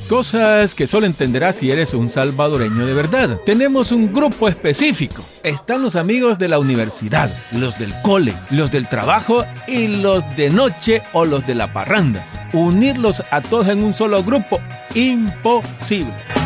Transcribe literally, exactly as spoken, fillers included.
Cosas que solo entenderás si eres un salvadoreño de verdad. Tenemos un grupo específico. Están los amigos de la universidad, los del cole, los del trabajo y los de noche o los de la parranda. Unirlos a todos en un solo grupo, imposible.